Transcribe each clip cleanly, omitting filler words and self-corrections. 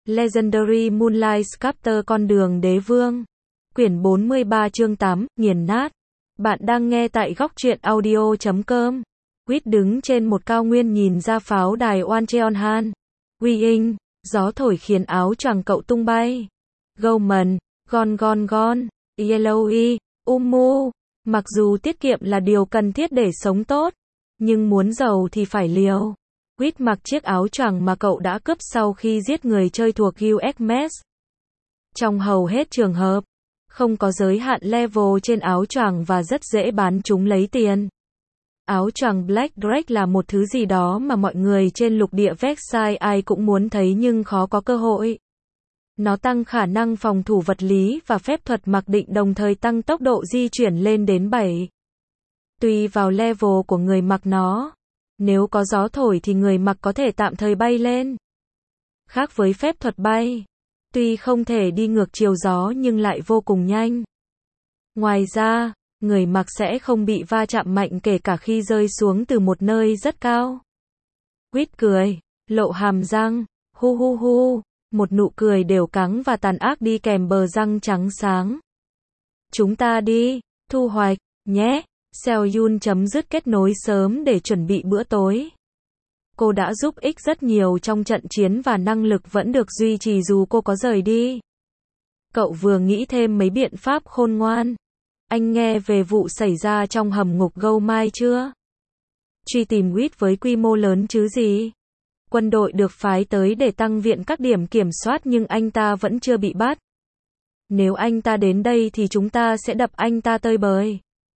Legendary Moonlight Sculptor con đường đế vương. Quyển 43 chương 8, nghiền nát. Bạn đang nghe tại góc truyện audio.com. Quýt đứng trên một cao nguyên nhìn ra pháo đài Oancheonhan. Wing, gió thổi khiến áo choàng cậu tung bay. Goldman, Gon, Yellowy, Umu. Mặc dù tiết kiệm là điều cần thiết để sống tốt, nhưng muốn giàu thì phải liều. Quýt mặc chiếc áo choàng mà cậu đã cướp sau khi giết người chơi thuộc US Mess. Trong hầu hết trường hợp, không có giới hạn level trên áo choàng và rất dễ bán chúng lấy tiền. Áo choàng Black Drake là một thứ gì đó mà mọi người trên lục địa Vexai ai cũng muốn thấy nhưng khó có cơ hội. Nó tăng khả năng phòng thủ vật lý và phép thuật mặc định đồng thời tăng tốc độ di chuyển lên đến 7. Tùy vào level của người mặc nó. Nếu có gió thổi thì người mặc có thể tạm thời bay lên. Khác với phép thuật bay, tuy không thể đi ngược chiều gió nhưng lại vô cùng nhanh. Ngoài ra, người mặc sẽ không bị va chạm mạnh kể cả khi rơi xuống từ một nơi rất cao. Quýt cười, lộ hàm răng, hu, một nụ cười đều cắng và tàn ác đi kèm bờ răng trắng sáng. Chúng ta đi, thu hoạch, nhé. Seoyun chấm dứt kết nối sớm để chuẩn bị bữa tối. Cô đã giúp ích rất nhiều trong trận chiến và năng lực vẫn được duy trì dù cô có rời đi. Cậu vừa nghĩ thêm mấy biện pháp khôn ngoan. Anh nghe về vụ xảy ra trong hầm ngục Goldmine chưa? Truy tìm Quýt với quy mô lớn chứ gì? Quân đội được phái tới để tăng viện các điểm kiểm soát nhưng anh ta vẫn chưa bị bắt. Nếu anh ta đến đây thì chúng ta sẽ đập anh ta tơi bời.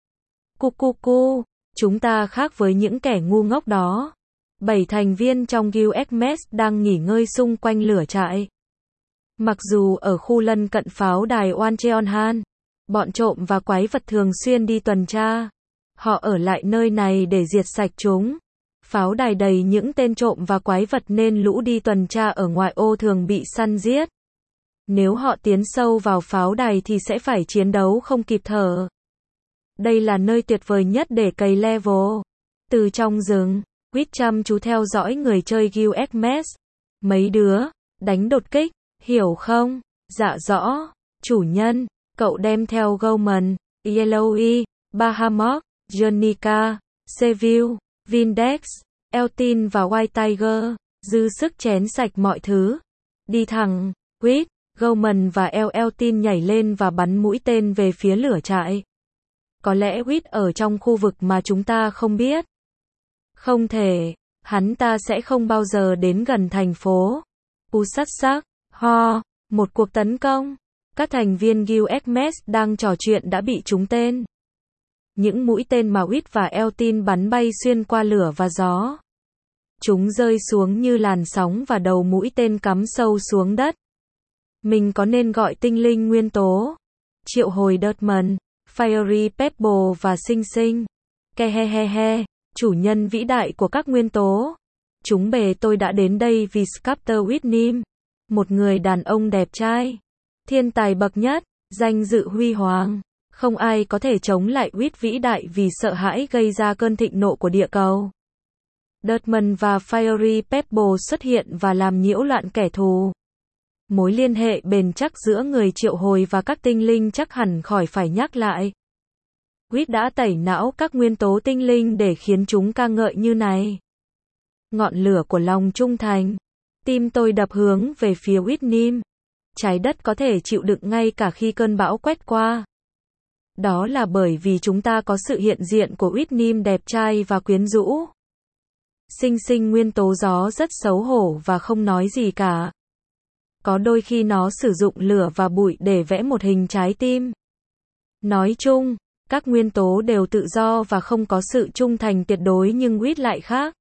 Chúng ta khác với những kẻ ngu ngốc đó. 7 thành viên trong US Mess đang nghỉ ngơi xung quanh lửa trại. Mặc dù ở khu lân cận pháo đài Oancheonhan, bọn trộm và quái vật thường xuyên đi tuần tra. Họ ở lại nơi này để diệt sạch chúng. Pháo đài đầy những tên trộm và quái vật nên lũ đi tuần tra ở ngoại ô thường bị săn giết. Nếu họ tiến sâu vào pháo đài thì sẽ phải chiến đấu không kịp thở. Đây là nơi tuyệt vời nhất để cày level. Từ trong rừng, Quýt chăm chú theo dõi người chơi US Mess. Mấy đứa, đánh đột kích, hiểu không? Dạ rõ, chủ nhân, cậu đem theo Goldman, Yellowy, Bahamut, Jonica, Seville, Vindex, Eltin và White Tiger, dư sức chén sạch mọi thứ. Đi thẳng, Quýt, Goldman và Eltin nhảy lên và bắn mũi tên về phía lửa trại. Có lẽ Quýt ở trong khu vực mà chúng ta không biết. Không thể, hắn ta sẽ không bao giờ đến gần thành phố. Sắc, một cuộc tấn công. Các thành viên US Mess đang trò chuyện đã bị trúng tên. Những mũi tên mà Quýt và Eltin bắn bay xuyên qua lửa và gió. Chúng rơi xuống như làn sóng và đầu mũi tên cắm sâu xuống đất. Mình có nên gọi tinh linh nguyên tố, triệu hồi Dirtman, Fiery Pebble và Sinh. Kehehehe, chủ nhân vĩ đại của các nguyên tố. Chúng bề tôi đã đến đây vì Sculptor Whitnim, một người đàn ông đẹp trai, thiên tài bậc nhất, danh dự huy hoàng. Không ai có thể chống lại Quýt vĩ đại vì sợ hãi gây ra cơn thịnh nộ của địa cầu. Dirtman và Fiery Pebble xuất hiện và làm nhiễu loạn kẻ thù. Mối liên hệ bền chắc giữa người triệu hồi và các tinh linh chắc hẳn khỏi phải nhắc lại. Quýt đã tẩy não các nguyên tố tinh linh để khiến chúng ca ngợi như này. Ngọn lửa của lòng trung thành. Tim tôi đập hướng về phía Whitnim. Trái đất có thể chịu đựng ngay cả khi cơn bão quét qua. Đó là bởi vì chúng ta có sự hiện diện của Whitnim đẹp trai và quyến rũ. Sinh nguyên tố gió rất xấu hổ và không nói gì cả. Có đôi khi nó sử dụng lửa và bụi để vẽ một hình trái tim. Nói chung, các nguyên tố đều tự do và không có sự trung thành tuyệt đối nhưng Quýt lại khác.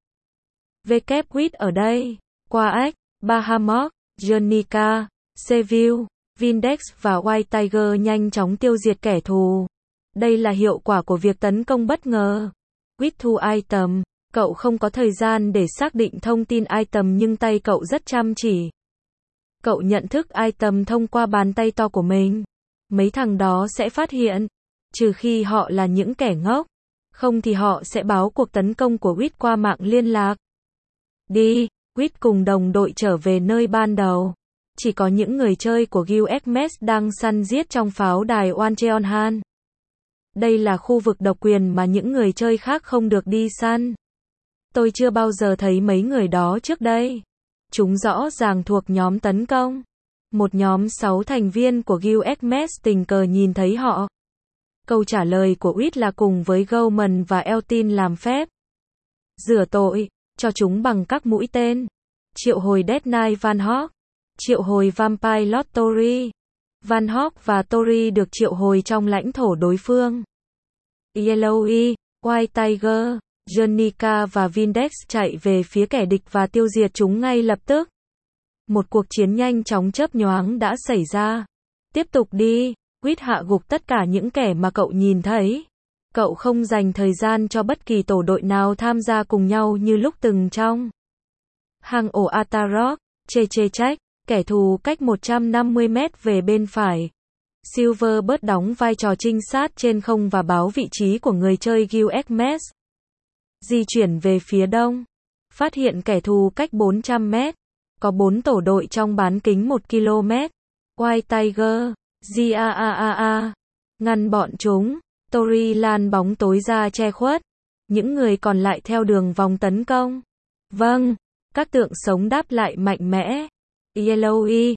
Quýt ở đây, Quack, Bahamut, Jonica, Seville, Vindex và White Tiger nhanh chóng tiêu diệt kẻ thù. Đây là hiệu quả của việc tấn công bất ngờ. Quýt thu item, cậu không có thời gian để xác định thông tin item nhưng tay cậu rất chăm chỉ. Cậu nhận thức item thông qua bàn tay to của mình. Mấy thằng đó sẽ phát hiện. Trừ khi họ là những kẻ ngốc. Không thì họ sẽ báo cuộc tấn công của Quýt qua mạng liên lạc. Đi, Quýt cùng đồng đội trở về nơi ban đầu. Chỉ có những người chơi của Guild Hermes đang săn giết trong pháo đài Wancheonhan. Đây là khu vực độc quyền mà những người chơi khác không được đi săn. Tôi chưa bao giờ thấy mấy người đó trước đây. Chúng rõ ràng thuộc nhóm tấn công. Một nhóm 6 thành viên của Guild Hermes tình cờ nhìn thấy họ. Câu trả lời của Wit là cùng với Gorman và Eltin làm phép rửa tội cho chúng bằng các mũi tên. Triệu hồi Death Knight Van Hawk. Triệu hồi Vampire Lord Tori. Van Hawk và Tori được triệu hồi trong lãnh thổ đối phương. Yellowy, White Tiger, Jenica và Vindex chạy về phía kẻ địch và tiêu diệt chúng ngay lập tức. Một cuộc chiến nhanh chóng chớp nhoáng đã xảy ra. Tiếp tục đi, Quýt hạ gục tất cả những kẻ mà cậu nhìn thấy. Cậu không dành thời gian cho bất kỳ tổ đội nào tham gia cùng nhau như lúc từng trong hang ổ Atarok. Chê trách, kẻ thù cách 150 mét về bên phải. Silverbird đóng vai trò trinh sát trên không và báo vị trí của người chơi Guild Hermes. Di chuyển về phía đông. Phát hiện kẻ thù cách 400 mét. Có 4 tổ đội trong bán kính 1 km. White Tiger, GAAAA. Ngăn bọn chúng. Tori lan bóng tối ra che khuất. Những người còn lại theo đường vòng tấn công. Vâng, các tượng sống đáp lại mạnh mẽ. Yellowy,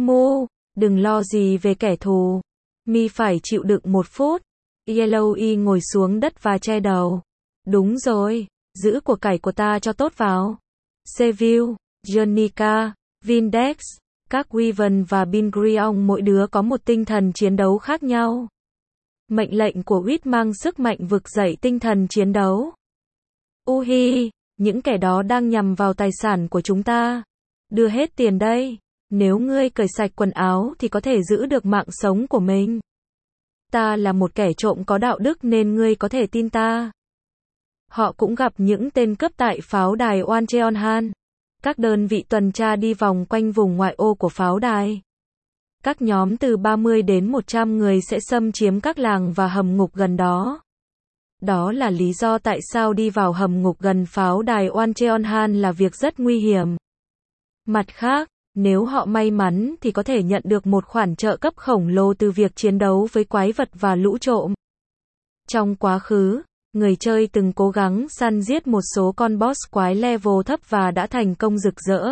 đừng lo gì về kẻ thù. Mi phải chịu đựng 1 phút. Yellowy ngồi xuống đất và che đầu. Đúng rồi, giữ của cải của ta cho tốt vào. Seville, Jenica, Vindex, các Wyvern và Bingrion mỗi đứa có một tinh thần chiến đấu khác nhau. Mệnh lệnh của Wit mang sức mạnh vực dậy tinh thần chiến đấu. Uhi, những kẻ đó đang nhằm vào tài sản của chúng ta. Đưa hết tiền đây. Nếu ngươi cởi sạch quần áo thì có thể giữ được mạng sống của mình. Ta là một kẻ trộm có đạo đức nên ngươi có thể tin ta. Họ cũng gặp những tên cướp tại pháo đài Wancheonhan. Các đơn vị tuần tra đi vòng quanh vùng ngoại ô của pháo đài. Các nhóm từ 30 đến 100 người sẽ xâm chiếm các làng và hầm ngục gần đó. Đó là lý do tại sao đi vào hầm ngục gần pháo đài Wancheonhan là việc rất nguy hiểm. Mặt khác, nếu họ may mắn thì có thể nhận được một khoản trợ cấp khổng lồ từ việc chiến đấu với quái vật và lũ trộm. Trong quá khứ, người chơi từng cố gắng săn giết một số con boss quái level thấp và đã thành công rực rỡ.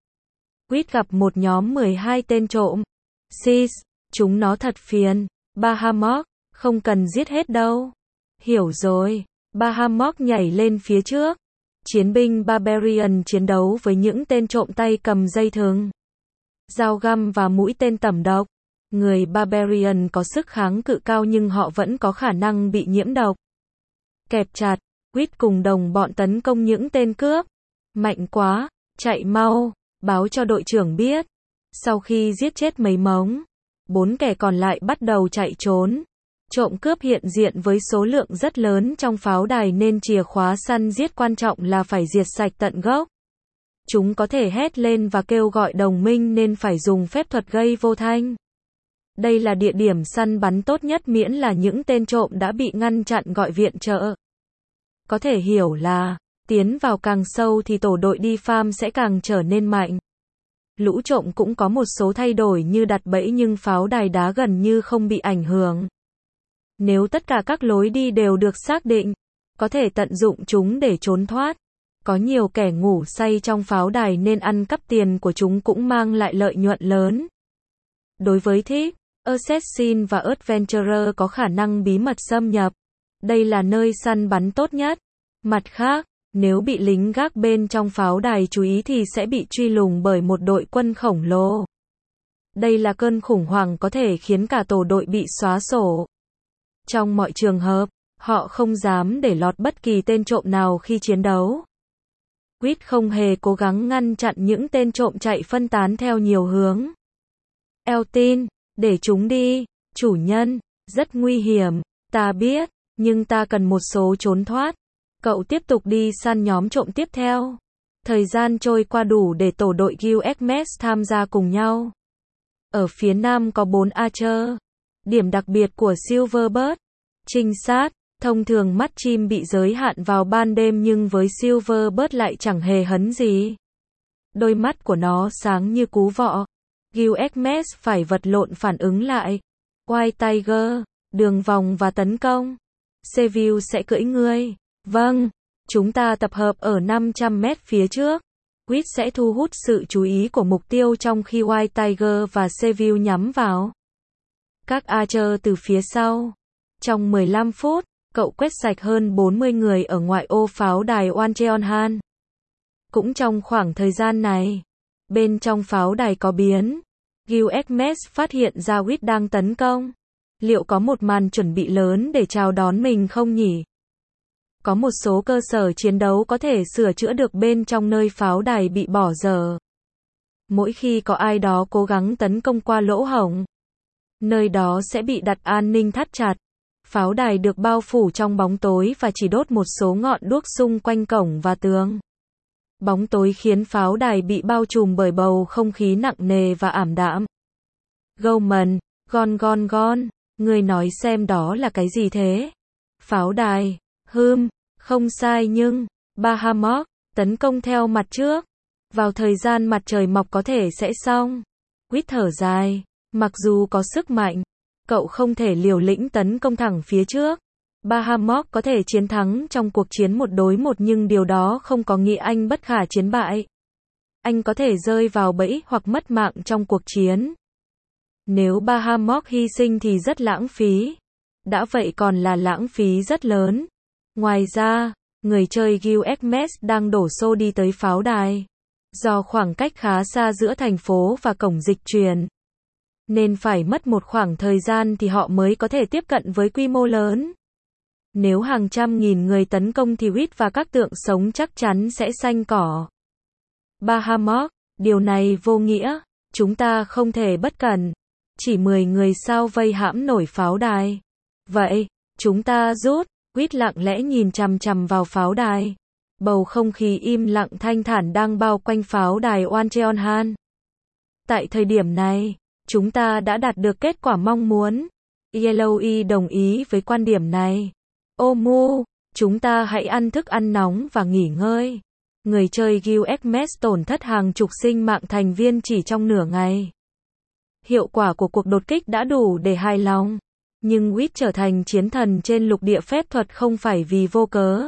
Quýt gặp một nhóm 12 tên trộm. Sis, chúng nó thật phiền. Bahamut, không cần giết hết đâu. Hiểu rồi. Bahamut nhảy lên phía trước. Chiến binh Barbarian chiến đấu với những tên trộm tay cầm dây thừng, dao găm và mũi tên tẩm độc. Người Barbarian có sức kháng cự cao nhưng họ vẫn có khả năng bị nhiễm độc. Kẹp chặt, Quýt cùng đồng bọn tấn công những tên cướp. Mạnh quá, chạy mau, báo cho đội trưởng biết. Sau khi giết chết mấy mống, 4 kẻ còn lại bắt đầu chạy trốn. Trộm cướp hiện diện với số lượng rất lớn trong pháo đài nên chìa khóa săn giết quan trọng là phải diệt sạch tận gốc. Chúng có thể hét lên và kêu gọi đồng minh nên phải dùng phép thuật gây vô thanh. Đây là địa điểm săn bắn tốt nhất miễn là những tên trộm đã bị ngăn chặn gọi viện trợ. Có thể hiểu là, tiến vào càng sâu thì tổ đội đi farm sẽ càng trở nên mạnh. Lũ trộm cũng có một số thay đổi như đặt bẫy nhưng pháo đài đá gần như không bị ảnh hưởng. Nếu tất cả các lối đi đều được xác định, có thể tận dụng chúng để trốn thoát. Có nhiều kẻ ngủ say trong pháo đài nên ăn cắp tiền của chúng cũng mang lại lợi nhuận lớn. Đối với Thief, Assassin và Adventurer có khả năng bí mật xâm nhập. Đây là nơi săn bắn tốt nhất. Mặt khác, nếu bị lính gác bên trong pháo đài chú ý thì sẽ bị truy lùng bởi một đội quân khổng lồ. Đây là cơn khủng hoảng có thể khiến cả tổ đội bị xóa sổ. Trong mọi trường hợp, họ không dám để lọt bất kỳ tên trộm nào khi chiến đấu. Quýt không hề cố gắng ngăn chặn những tên trộm chạy phân tán theo nhiều hướng. Eltin, để chúng đi, chủ nhân, rất nguy hiểm, ta biết, nhưng ta cần một số trốn thoát. Cậu tiếp tục đi săn nhóm trộm tiếp theo. Thời gian trôi qua đủ để tổ đội Guild Hermes tham gia cùng nhau. Ở phía nam có 4 Archer. Điểm đặc biệt của Silverbird, trinh sát. Thông thường mắt chim bị giới hạn vào ban đêm nhưng với Silverbird lại chẳng hề hấn gì. Đôi mắt của nó sáng như cú vọ. Gilgamesh phải vật lộn phản ứng lại. White Tiger, đường vòng và tấn công. Seville sẽ cưỡi ngươi. Vâng, chúng ta tập hợp ở 500 mét phía trước. Quýt sẽ thu hút sự chú ý của mục tiêu trong khi White Tiger và Seville nhắm vào các Archer từ phía sau. Trong 15 phút, cậu quét sạch hơn 40 người ở ngoại ô pháo đài Wancheonhan. Cũng trong khoảng thời gian này, bên trong pháo đài có biến. Gilgamesh phát hiện ra Quýt đang tấn công. Liệu có một màn chuẩn bị lớn để chào đón mình không nhỉ? Có một số cơ sở chiến đấu có thể sửa chữa được bên trong nơi pháo đài bị bỏ dở. Mỗi khi có ai đó cố gắng tấn công qua lỗ hổng, nơi đó sẽ bị đặt an ninh thắt chặt. Pháo đài được bao phủ trong bóng tối và chỉ đốt một số ngọn đuốc xung quanh cổng và tường. Bóng tối khiến pháo đài bị bao trùm bởi bầu không khí nặng nề và ảm đạm. Goldman, Gon, người nói xem đó là cái gì thế? Pháo đài, không sai nhưng, Bahamut, tấn công theo mặt trước. Vào thời gian mặt trời mọc có thể sẽ xong. Quýt thở dài, mặc dù có sức mạnh, cậu không thể liều lĩnh tấn công thẳng phía trước. Bahamut có thể chiến thắng trong cuộc chiến 1 đối 1 nhưng điều đó không có nghĩa anh bất khả chiến bại. Anh có thể rơi vào bẫy hoặc mất mạng trong cuộc chiến. Nếu Bahamut hy sinh thì rất lãng phí. Đã vậy còn là lãng phí rất lớn. Ngoài ra, người chơi Gilgamesh đang đổ xô đi tới pháo đài. Do khoảng cách khá xa giữa thành phố và cổng dịch chuyển, nên phải mất một khoảng thời gian thì họ mới có thể tiếp cận với quy mô lớn. Nếu hàng trăm nghìn người tấn công thì Quýt và các tượng sống chắc chắn sẽ xanh cỏ. Bahamut, điều này vô nghĩa, chúng ta không thể bất cẩn. Chỉ 10 người sao vây hãm nổi pháo đài. Vậy, chúng ta rút. Quýt lặng lẽ nhìn chằm chằm vào pháo đài. Bầu không khí im lặng thanh thản đang bao quanh pháo đài Wancheonhan. Tại thời điểm này, chúng ta đã đạt được kết quả mong muốn. Yellowy đồng ý với quan điểm này. Omu, chúng ta hãy ăn thức ăn nóng và nghỉ ngơi. Người chơi Gilgamesh tổn thất hàng chục sinh mạng thành viên chỉ trong nửa ngày. Hiệu quả của cuộc đột kích đã đủ để hài lòng. Nhưng Quýt trở thành chiến thần trên lục địa phép thuật không phải vì vô cớ.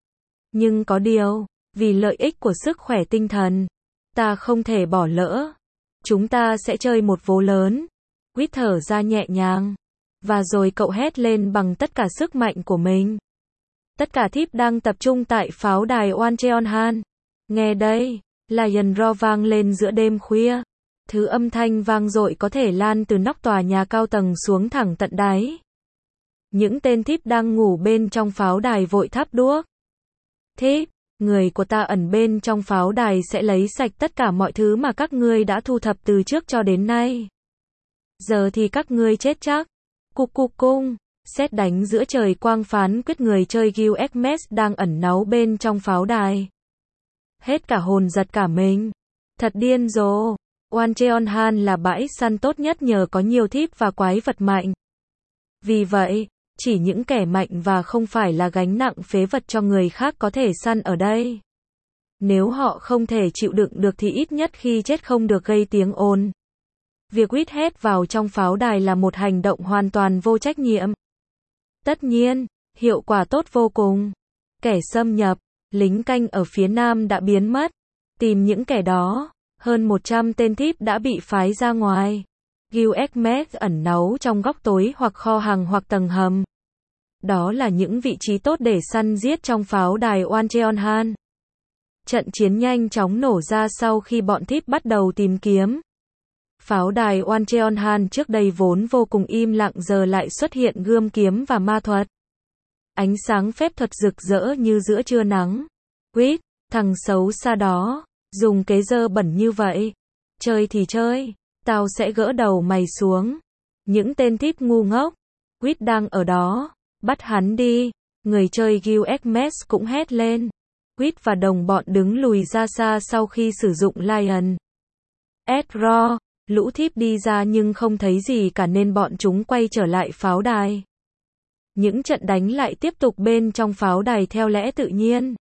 Nhưng có điều, vì lợi ích của sức khỏe tinh thần, ta không thể bỏ lỡ. Chúng ta sẽ chơi một vố lớn. Quýt thở ra nhẹ nhàng. Và rồi cậu hét lên bằng tất cả sức mạnh của mình. Tất cả thiếp đang tập trung tại pháo đài Wancheonhan. Nghe đây, Lion Roar vang lên giữa đêm khuya. Thứ âm thanh vang dội có thể lan từ nóc tòa nhà cao tầng xuống thẳng tận đáy. Những tên thiếp đang ngủ bên trong pháo đài vội thắp đuốc. Thiếp, người của ta ẩn bên trong pháo đài sẽ lấy sạch tất cả mọi thứ mà các ngươi đã thu thập từ trước cho đến nay. Giờ thì các ngươi chết chắc. Cục cung, sét đánh giữa trời quang phán quyết người chơi Gilgamesh đang ẩn náu bên trong pháo đài. Hết cả hồn giật cả mình. Thật điên rồ. Wancheonhan là bãi săn tốt nhất nhờ có nhiều thiếp và quái vật mạnh. Vì vậy, chỉ những kẻ mạnh và không phải là gánh nặng phế vật cho người khác có thể săn ở đây. Nếu họ không thể chịu đựng được thì ít nhất khi chết không được gây tiếng ồn. Việc Quýt hét vào trong pháo đài là một hành động hoàn toàn vô trách nhiệm. Tất nhiên, hiệu quả tốt vô cùng. Kẻ xâm nhập, lính canh ở phía nam đã biến mất. Tìm những kẻ đó. Hơn 100 tên thiếp đã bị phái ra ngoài. Gilgamesh ẩn náu trong góc tối hoặc kho hàng hoặc tầng hầm. Đó là những vị trí tốt để săn giết trong pháo đài Wancheonhan. Trận chiến nhanh chóng nổ ra sau khi bọn thiếp bắt đầu tìm kiếm. Pháo đài Wancheonhan trước đây vốn vô cùng im lặng giờ lại xuất hiện gươm kiếm và ma thuật. Ánh sáng phép thuật rực rỡ như giữa trưa nắng. Quýt, thằng xấu xa đó, dùng kế dơ bẩn như vậy. Chơi thì chơi, tao sẽ gỡ đầu mày xuống. Những tên thiếp ngu ngốc. Quýt đang ở đó, bắt hắn đi. Người chơi Gilgamesh cũng hét lên. Quýt và đồng bọn đứng lùi ra xa sau khi sử dụng Lion Roar. Lũ thiếp đi ra nhưng không thấy gì cả nên bọn chúng quay trở lại pháo đài. Những trận đánh lại tiếp tục bên trong pháo đài theo lẽ tự nhiên.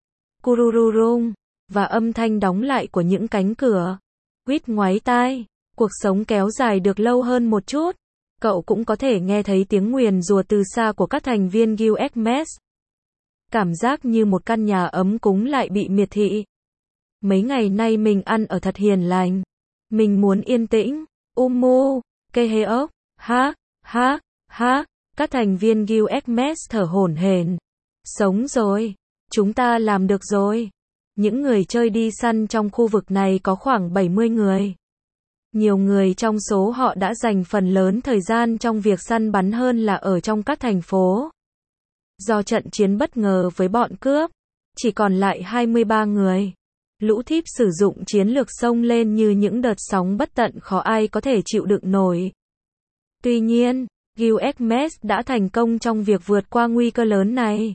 Kurururung, và âm thanh đóng lại của những cánh cửa. Quýt ngoáy tai, Cuộc sống kéo dài được lâu hơn một chút. Cậu cũng có thể nghe thấy tiếng nguyền rủa từ xa của các thành viên Guild Hermes. Cảm giác như một căn nhà ấm cúng lại bị miệt thị. Mấy ngày nay mình ăn ở thật hiền lành. Mình muốn yên tĩnh. Kê hê ốc. Ha. Các thành viên Guild Hermes thở hổn hển. Sống rồi. Chúng ta làm được rồi. Những người chơi đi săn trong khu vực này có khoảng 70 người. Nhiều người trong số họ đã dành phần lớn thời gian trong việc săn bắn hơn là ở trong các thành phố. Do trận chiến bất ngờ với bọn cướp, chỉ còn lại 23 người. Lũ thief sử dụng chiến lược xông lên như những đợt sóng bất tận khó ai có thể chịu đựng nổi. Tuy nhiên, Guild Hermes đã thành công trong việc vượt qua nguy cơ lớn này.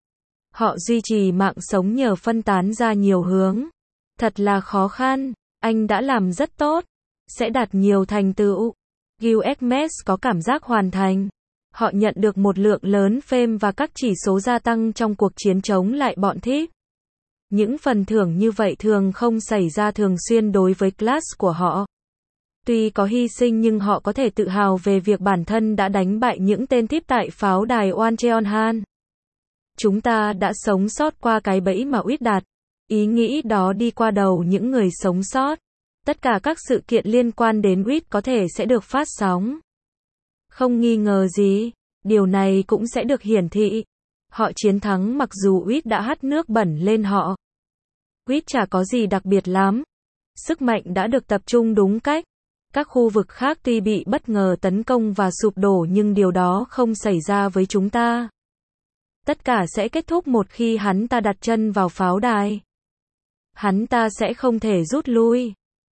Họ duy trì mạng sống nhờ phân tán ra nhiều hướng. Thật là khó khăn, anh đã làm rất tốt. Sẽ đạt nhiều thành tựu. Guild Hermes có cảm giác hoàn thành. Họ nhận được một lượng lớn fame và các chỉ số gia tăng trong cuộc chiến chống lại bọn thief. Những phần thưởng như vậy thường không xảy ra thường xuyên đối với class của họ. Tuy có hy sinh nhưng họ có thể tự hào về việc bản thân đã đánh bại những tên thief tại pháo đài Wancheonhan. Chúng ta đã sống sót qua cái bẫy mà Uýt đặt. Ý nghĩ đó đi qua đầu những người sống sót. Tất cả các sự kiện liên quan đến Uýt có thể sẽ được phát sóng. Không nghi ngờ gì, điều này cũng sẽ được hiển thị. Họ chiến thắng mặc dù Uýt đã hắt nước bẩn lên họ. Uýt chả có gì đặc biệt lắm. Sức mạnh đã được tập trung đúng cách. Các khu vực khác tuy bị bất ngờ tấn công và sụp đổ nhưng điều đó không xảy ra với chúng ta. Tất cả sẽ kết thúc một khi hắn ta đặt chân vào pháo đài. Hắn ta sẽ không thể rút lui.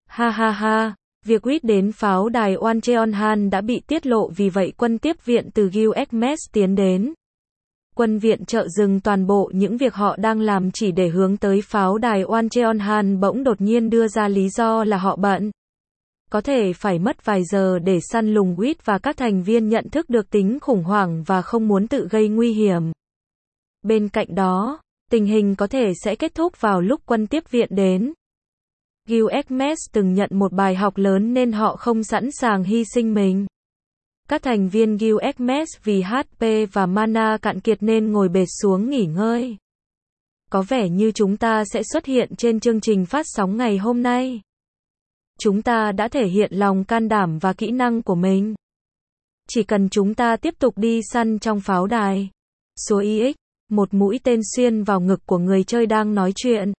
Ha. Việc Uýt đến pháo đài Wancheonhan đã bị tiết lộ vì vậy quân tiếp viện từ Guild Hermes tiến đến. Quân viện trợ dừng toàn bộ những việc họ đang làm chỉ để hướng tới pháo đài Wancheonhan bỗng đột nhiên đưa ra lý do là họ bận. Có thể phải mất vài giờ để săn lùng Uýt và các thành viên nhận thức được tính khủng hoảng và không muốn tự gây nguy hiểm. Bên cạnh đó, tình hình có thể sẽ kết thúc vào lúc quân tiếp viện đến. Guild Hermes từng nhận một bài học lớn nên họ không sẵn sàng hy sinh mình. Các thành viên Guild Hermes vì HP và mana cạn kiệt nên ngồi bệt xuống nghỉ ngơi. Có vẻ như chúng ta sẽ xuất hiện trên chương trình phát sóng ngày hôm nay. Chúng ta đã thể hiện lòng can đảm và kỹ năng của mình. Chỉ cần chúng ta tiếp tục đi săn trong pháo đài. Số IX, một mũi tên xuyên vào ngực của người chơi đang nói chuyện.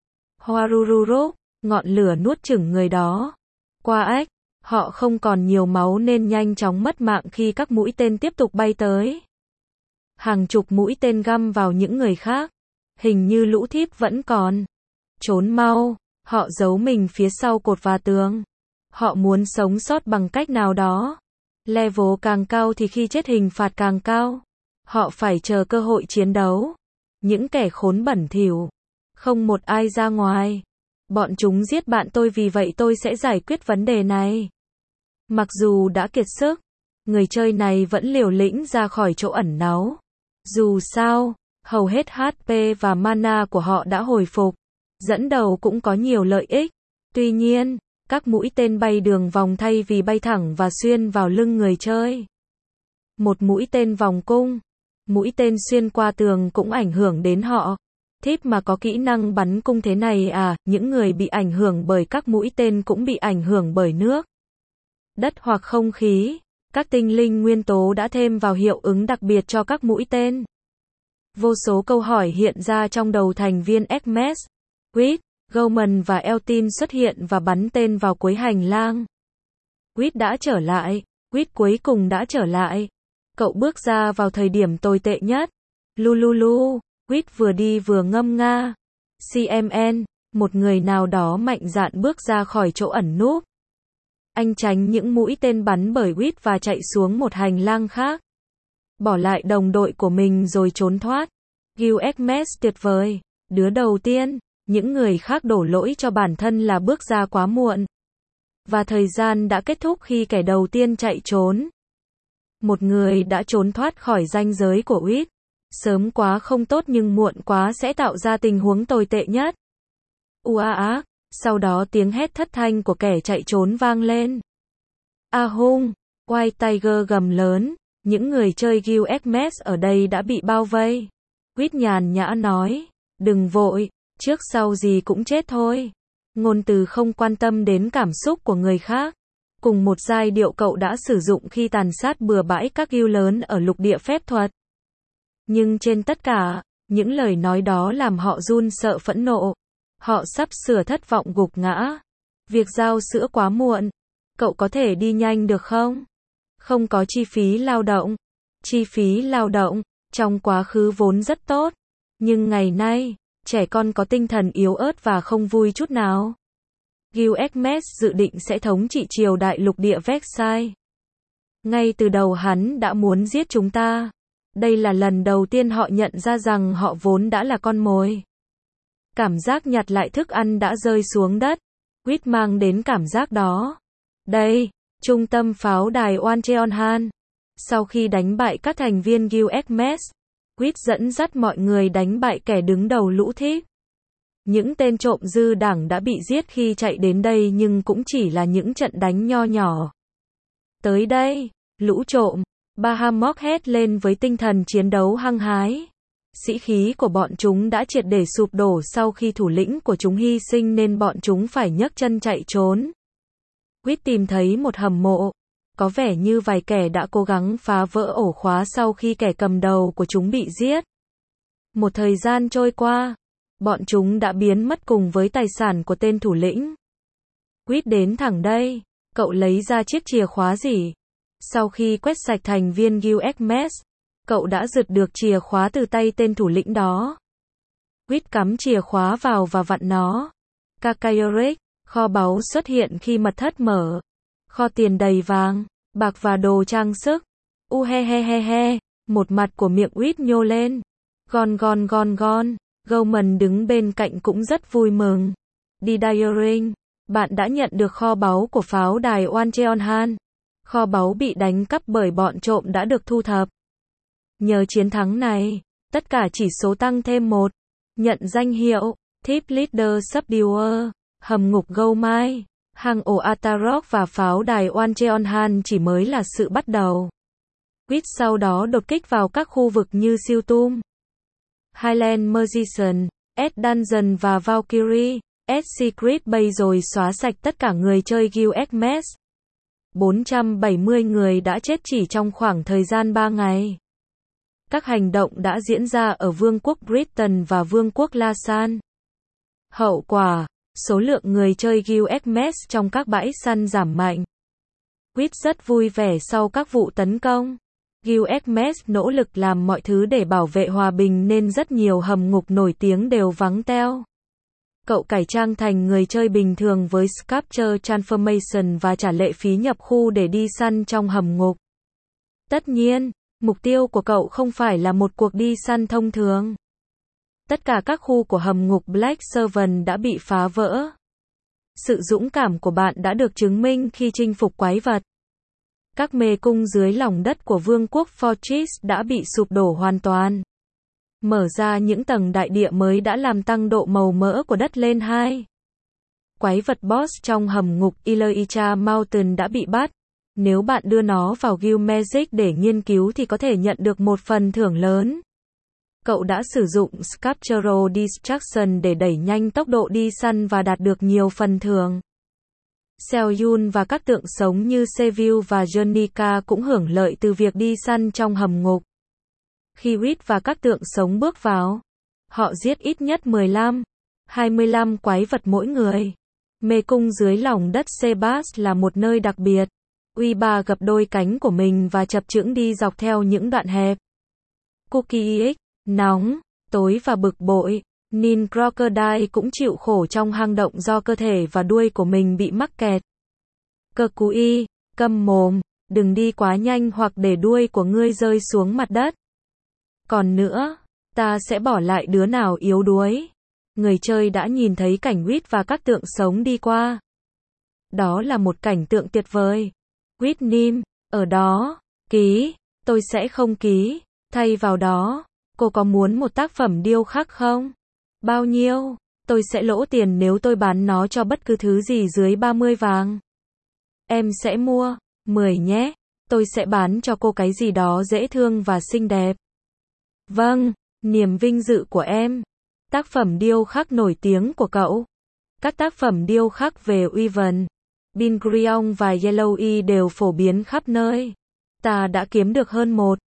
Horururo, ngọn lửa nuốt chửng người đó. Qua ếch, họ không còn nhiều máu nên nhanh chóng mất mạng khi các mũi tên tiếp tục bay tới. Hàng chục mũi tên găm vào những người khác. Hình như lũ thief vẫn còn. Trốn mau, họ giấu mình phía sau cột và tường. Họ muốn sống sót bằng cách nào đó. Level càng cao thì khi chết hình phạt càng cao. Họ phải chờ cơ hội chiến đấu. Những kẻ khốn bẩn thỉu. Không một ai ra ngoài. Bọn chúng giết bạn tôi vì vậy tôi sẽ giải quyết vấn đề này. Mặc dù đã kiệt sức, người chơi này vẫn liều lĩnh ra khỏi chỗ ẩn náu. Dù sao, hầu hết HP và mana của họ đã hồi phục. Dẫn đầu cũng có nhiều lợi ích. Tuy nhiên, các mũi tên bay đường vòng thay vì bay thẳng và xuyên vào lưng người chơi. Một mũi tên vòng cung. Mũi tên xuyên qua tường cũng ảnh hưởng đến họ. Thief mà có kỹ năng bắn cung thế này à, những người bị ảnh hưởng bởi các mũi tên cũng bị ảnh hưởng bởi nước, đất hoặc không khí. Các tinh linh nguyên tố đã thêm vào hiệu ứng đặc biệt cho các mũi tên. Vô số câu hỏi hiện ra trong đầu thành viên Hermes. Uýt, Goldman và Eltin xuất hiện và bắn tên vào cuối hành lang. Uýt đã trở lại. Uýt cuối cùng đã trở lại. Cậu bước ra vào thời điểm tồi tệ nhất. Lululu. Uýt vừa đi vừa ngâm nga. CMN, một người nào đó mạnh dạn bước ra khỏi chỗ ẩn núp. Anh tránh những mũi tên bắn bởi Uýt và chạy xuống một hành lang khác. Bỏ lại đồng đội của mình rồi trốn thoát. Guild Hermes tuyệt vời. Đứa đầu tiên, những người khác đổ lỗi cho bản thân là bước ra quá muộn. Và thời gian đã kết thúc khi kẻ đầu tiên chạy trốn. Một người đã trốn thoát khỏi ranh giới của Uýt. Sớm quá không tốt nhưng muộn quá sẽ tạo ra tình huống tồi tệ nhất. Uaa, sau đó tiếng hét thất thanh của kẻ chạy trốn vang lên. Hung, White Tiger gầm lớn, những người chơi Guild ở đây đã bị bao vây. Quýt nhàn nhã nói, đừng vội, trước sau gì cũng chết thôi. Ngôn từ không quan tâm đến cảm xúc của người khác. Cùng một giai điệu cậu đã sử dụng khi tàn sát bừa bãi các guild lớn ở lục địa phép thuật. Nhưng trên tất cả, những lời nói đó làm họ run sợ phẫn nộ. Họ sắp sửa thất vọng gục ngã. Việc giao sữa quá muộn. Cậu có thể đi nhanh được không? Không có chi phí lao động. Chi phí lao động, trong quá khứ vốn rất tốt. Nhưng ngày nay, trẻ con có tinh thần yếu ớt và không vui chút nào. Guild dự định sẽ thống trị triều đại lục địa Versailles. Ngay từ đầu hắn đã muốn giết chúng ta. Đây là lần đầu tiên họ nhận ra rằng họ vốn đã là con mồi. Cảm giác nhặt lại thức ăn đã rơi xuống đất. Quýt mang đến cảm giác đó. Đây, trung tâm pháo đài Wancheonhan. Sau khi đánh bại các thành viên Guild, Quýt dẫn dắt mọi người đánh bại kẻ đứng đầu lũ thief. Những tên trộm dư đảng đã bị giết khi chạy đến đây nhưng cũng chỉ là những trận đánh nho nhỏ. Tới đây, lũ trộm, Bahamut hét lên với tinh thần chiến đấu hăng hái. Sĩ khí của bọn chúng đã triệt để sụp đổ sau khi thủ lĩnh của chúng hy sinh nên bọn chúng phải nhấc chân chạy trốn. Quýt tìm thấy một hầm mộ. Có vẻ như vài kẻ đã cố gắng phá vỡ ổ khóa sau khi kẻ cầm đầu của chúng bị giết. Một thời gian trôi qua, bọn chúng đã biến mất cùng với tài sản của tên thủ lĩnh. Quýt đến thẳng đây, cậu lấy ra chiếc chìa khóa rỉ. Sau khi quét sạch thành viên Guild, cậu đã giật được chìa khóa từ tay tên thủ lĩnh đó. Quýt cắm chìa khóa vào và vặn nó. Kakayoric, kho báu xuất hiện khi mật thất mở. Kho tiền đầy vàng, bạc và đồ trang sức. Uhehehehe, một mặt của miệng Quýt nhô lên. Gon. Goldman đứng bên cạnh cũng rất vui mừng. Đi Diaring, bạn đã nhận được kho báu của pháo đài Wancheonhan. Kho báu bị đánh cắp bởi bọn trộm đã được thu thập. Nhờ chiến thắng này, tất cả chỉ số tăng thêm 1. Nhận danh hiệu Thief Leader Subduer, hầm ngục Goldmine, hang ổ Atarok và pháo đài Wancheonhan chỉ mới là sự bắt đầu. Quýt sau đó đột kích vào các khu vực như Siêu Tum, Highland Magician, S Dungeon và Valkyrie, S Secret Base rồi xóa sạch tất cả người chơi Guild. 470 người đã chết chỉ trong khoảng thời gian 3 ngày. Các hành động đã diễn ra ở Vương quốc Britain và Vương quốc La San. Hậu quả, số lượng người chơi Guild trong các bãi săn giảm mạnh. Quýt rất vui vẻ sau các vụ tấn công. Guild nỗ lực làm mọi thứ để bảo vệ hòa bình nên rất nhiều hầm ngục nổi tiếng đều vắng teo. Cậu cải trang thành người chơi bình thường với Sculpture Transformation và trả lệ phí nhập khu để đi săn trong hầm ngục. Tất nhiên, mục tiêu của cậu không phải là một cuộc đi săn thông thường. Tất cả các khu của hầm ngục Black Servant đã bị phá vỡ. Sự dũng cảm của bạn đã được chứng minh khi chinh phục quái vật. Các mê cung dưới lòng đất của Vương quốc Fortress đã bị sụp đổ hoàn toàn. Mở ra những tầng đại địa mới đã làm tăng độ màu mỡ của đất lên 2. Quái vật boss trong hầm ngục Elytra Mountain đã bị bắt. Nếu bạn đưa nó vào Guild Magic để nghiên cứu thì có thể nhận được một phần thưởng lớn. Cậu đã sử dụng Sculptural Distraction để đẩy nhanh tốc độ đi săn và đạt được nhiều phần thưởng. Seoyun và các tượng sống như Seville và Jenica cũng hưởng lợi từ việc đi săn trong hầm ngục. Khi Quýt và các tượng sống bước vào, họ giết ít nhất 15-25 quái vật mỗi người. Mê cung dưới lòng đất Sebas là một nơi đặc biệt. Uiba gập đôi cánh của mình và chập chững đi dọc theo những đoạn hẹp. Cookie X, nóng, tối và bực bội. Nin Crocodile cũng chịu khổ trong hang động do cơ thể và đuôi của mình bị mắc kẹt. Cơ cú y, câm mồm, đừng đi quá nhanh hoặc để đuôi của ngươi rơi xuống mặt đất. Còn nữa, ta sẽ bỏ lại đứa nào yếu đuối. Người chơi đã nhìn thấy cảnh Quýt và các tượng sống đi qua. Đó là một cảnh tượng tuyệt vời. Quýt Nim, ở đó, ký, tôi sẽ không ký, thay vào đó, cô có muốn một tác phẩm điêu khắc không? Bao nhiêu? Tôi sẽ lỗ tiền nếu tôi bán nó cho bất cứ thứ gì dưới 30 vàng. Em sẽ mua. 10 nhé. Tôi sẽ bán cho cô cái gì đó dễ thương và xinh đẹp. Vâng, niềm vinh dự của em. Tác phẩm điêu khắc nổi tiếng của cậu. Các tác phẩm điêu khắc về Wyvern, Bingrion và Yellowy đều phổ biến khắp nơi. Ta đã kiếm được hơn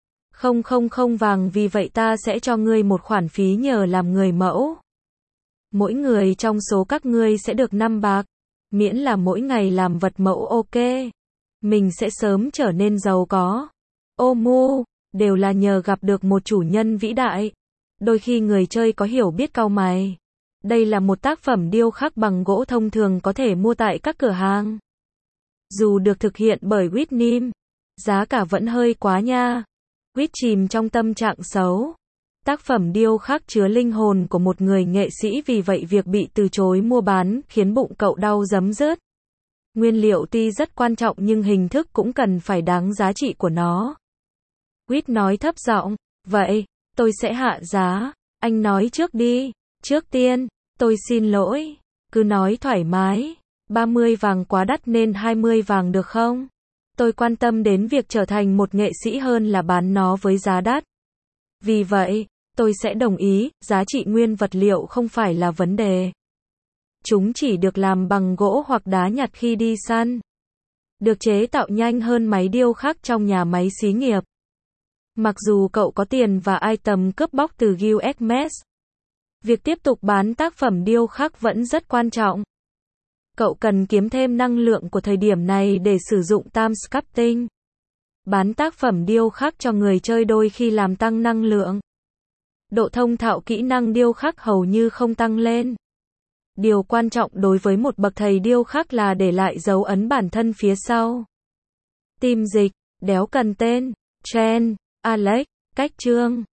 1,000 vàng, vì vậy ta sẽ cho ngươi một khoản phí nhờ làm người mẫu. Mỗi người trong số các ngươi sẽ được 5 bạc, miễn là mỗi ngày làm vật mẫu ok. Mình sẽ sớm trở nên giàu có. Ô mu, đều là nhờ gặp được một chủ nhân vĩ đại. Đôi khi người chơi có hiểu biết cau mày. Đây là một tác phẩm điêu khắc bằng gỗ thông thường có thể mua tại các cửa hàng. Dù được thực hiện bởi Whitney, giá cả vẫn hơi quá nha. Whit chìm trong tâm trạng xấu. Tác phẩm điêu khắc chứa linh hồn của một người nghệ sĩ, vì vậy việc bị từ chối mua bán khiến bụng cậu đau rấm rớt. Nguyên liệu tuy rất quan trọng nhưng hình thức cũng cần phải đáng giá trị của nó. Whit nói thấp giọng, vậy, tôi sẽ hạ giá, anh nói trước đi. Trước tiên, tôi xin lỗi, cứ nói thoải mái, 30 vàng quá đắt nên 20 vàng được không? Tôi quan tâm đến việc trở thành một nghệ sĩ hơn là bán nó với giá đắt. Vì vậy, tôi sẽ đồng ý, giá trị nguyên vật liệu không phải là vấn đề. Chúng chỉ được làm bằng gỗ hoặc đá nhặt khi đi săn. Được chế tạo nhanh hơn máy điêu khắc trong nhà máy xí nghiệp. Mặc dù cậu có tiền và item cướp bóc từ Guild Hermes, việc tiếp tục bán tác phẩm điêu khắc vẫn rất quan trọng. Cậu cần kiếm thêm năng lượng của thời điểm này để sử dụng time sculpting. Bán tác phẩm điêu khắc cho người chơi đôi khi làm tăng năng lượng. Độ thông thạo kỹ năng điêu khắc hầu như không tăng lên. Điều quan trọng đối với một bậc thầy điêu khắc là để lại dấu ấn bản thân phía sau. Team dịch, đéo cần tên, Chen, Alex, cách chương.